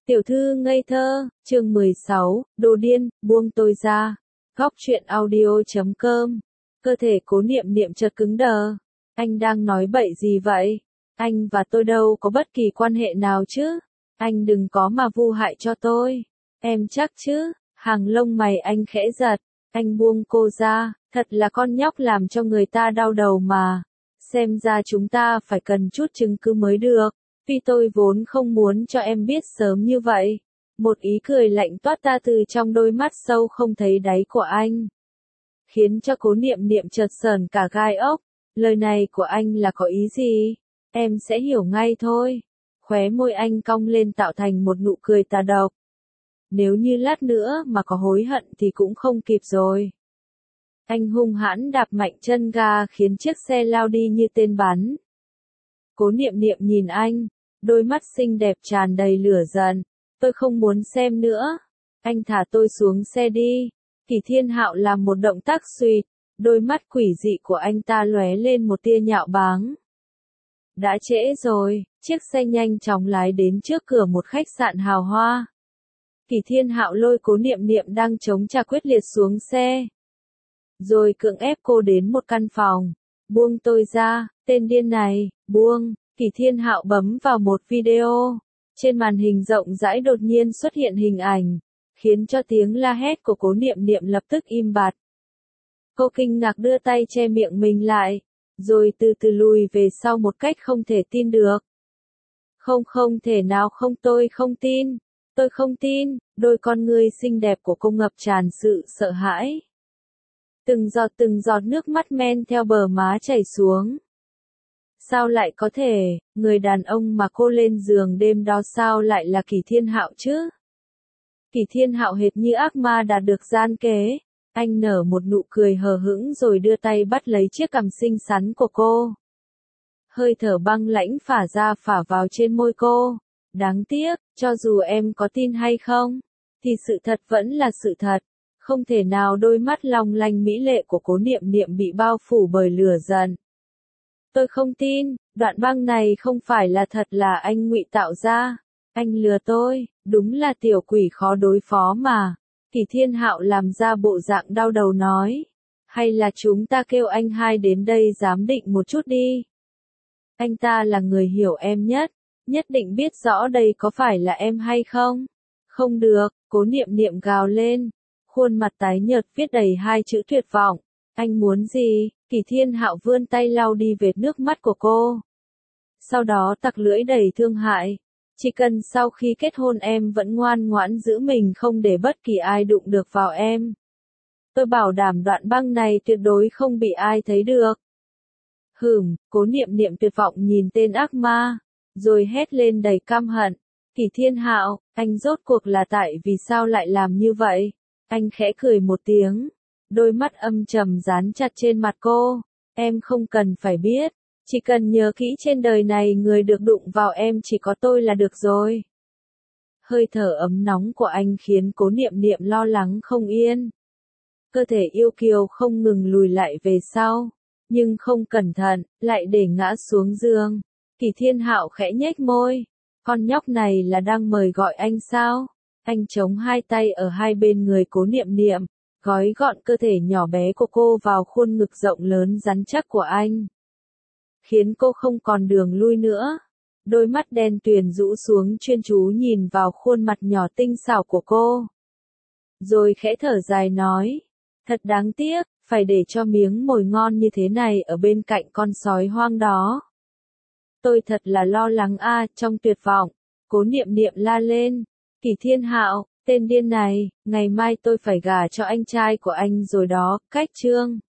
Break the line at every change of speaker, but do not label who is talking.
Tiểu thư ngây thơ, chương 16, đồ điên, buông tôi ra. Góc truyện audio.com. Cơ thể Cố Niệm Niệm chợt cứng đờ. Anh đang nói bậy gì vậy? Anh và tôi đâu có bất kỳ quan hệ nào chứ? Anh đừng có mà vu hại cho tôi. Em chắc chứ? Hàng lông mày anh khẽ giật. Anh buông cô ra, thật là con nhóc làm cho người ta đau đầu mà. Xem ra chúng ta phải cần chút chứng cứ mới được. Vì tôi vốn không muốn cho em biết sớm như vậy. Một ý cười lạnh toát ra từ trong đôi mắt sâu không thấy đáy của anh. Khiến cho Cố Niệm Niệm chợt sởn cả gai ốc. Lời này của anh là có ý gì? Em sẽ hiểu ngay thôi. Khóe môi anh cong lên tạo thành một nụ cười tà độc. Nếu như lát nữa mà có hối hận thì cũng không kịp rồi. Anh hung hãn đạp mạnh chân ga khiến chiếc xe lao đi như tên bắn. Cố Niệm Niệm nhìn anh, đôi mắt xinh đẹp tràn đầy lửa giận. Tôi không muốn xem nữa. Anh thả tôi xuống xe đi. Kỷ Thiên Hạo làm một động tác suýt. Đôi mắt quỷ dị của anh ta lóe lên một tia nhạo báng. Đã trễ rồi, chiếc xe nhanh chóng lái đến trước cửa một khách sạn hào hoa. Kỷ Thiên Hạo lôi Cố Niệm Niệm đang chống trả quyết liệt xuống xe. Rồi cưỡng ép cô đến một căn phòng. Buông tôi ra, tên điên này, buông. Kỷ Thiên Hạo bấm vào một video. Trên màn hình rộng rãi đột nhiên xuất hiện hình ảnh, khiến cho tiếng la hét của Cố Niệm Niệm lập tức im bặt. Cô kinh ngạc đưa tay che miệng mình lại, rồi từ từ lùi về sau một cách không thể tin được. Không thể nào không, tôi không tin. Tôi không tin. Đôi con ngươi xinh đẹp của cô ngập tràn sự sợ hãi. Từng giọt nước mắt men theo bờ má chảy xuống. Sao lại có thể, người đàn ông mà cô lên giường đêm đó sao lại là Kỷ Thiên Hạo chứ? Kỷ Thiên Hạo hệt như ác ma đạt được gian kế. Anh nở một nụ cười hờ hững rồi đưa tay bắt lấy chiếc cằm xinh xắn của cô. Hơi thở băng lãnh phả ra phả vào trên môi cô. Đáng tiếc, cho dù em có tin hay không, thì sự thật vẫn là sự thật. Không thể nào. Đôi mắt long lanh mỹ lệ của Cố Niệm Niệm bị bao phủ bởi lửa giận. Tôi không tin, đoạn băng này không phải là thật, là anh ngụy tạo ra. Anh lừa tôi, đúng là tiểu quỷ khó đối phó mà. Kỷ Thiên Hạo làm ra bộ dạng đau đầu nói. Hay là chúng ta kêu anh hai đến đây giám định một chút đi. Anh ta là người hiểu em nhất định biết rõ đây có phải là em hay không. Không được, Cố Niệm Niệm gào lên. Khuôn mặt tái nhợt viết đầy hai chữ tuyệt vọng. Anh muốn gì? Kỷ Thiên Hạo vươn tay lau đi vệt nước mắt của cô. Sau đó tặc lưỡi đầy thương hại. Chỉ cần sau khi kết hôn em vẫn ngoan ngoãn giữ mình không để bất kỳ ai đụng được vào em. Tôi bảo đảm đoạn băng này tuyệt đối không bị ai thấy được. Cố Niệm Niệm tuyệt vọng nhìn tên ác ma, rồi hét lên đầy căm hận. Kỷ Thiên Hạo, anh rốt cuộc là tại vì sao lại làm như vậy? Anh khẽ cười một tiếng. Đôi mắt âm trầm dán chặt trên mặt cô. Em không cần phải biết. Chỉ cần nhớ kỹ trên đời này người được đụng vào em chỉ có tôi là được rồi. Hơi thở ấm nóng của anh khiến Cố Niệm Niệm lo lắng không yên. Cơ thể yêu kiều không ngừng lùi lại về sau. Nhưng không cẩn thận, lại để ngã xuống giường. Kỷ Thiên Hạo khẽ nhếch môi. Con nhóc này là đang mời gọi anh sao? Anh chống hai tay ở hai bên người Cố Niệm Niệm, gói gọn cơ thể nhỏ bé của cô vào khuôn ngực rộng lớn rắn chắc của anh. Khiến cô không còn đường lui nữa. Đôi mắt đen tuyền rũ xuống chuyên chú nhìn vào khuôn mặt nhỏ tinh xảo của cô. Rồi khẽ thở dài nói. Thật đáng tiếc, phải để cho miếng mồi ngon như thế này ở bên cạnh con sói hoang đó. Tôi thật là lo lắng trong tuyệt vọng. Cố Niệm Niệm la lên. Kỷ Thiên Hạo, tên điên này, ngày mai tôi phải gả cho anh trai của anh rồi đó, cách chương.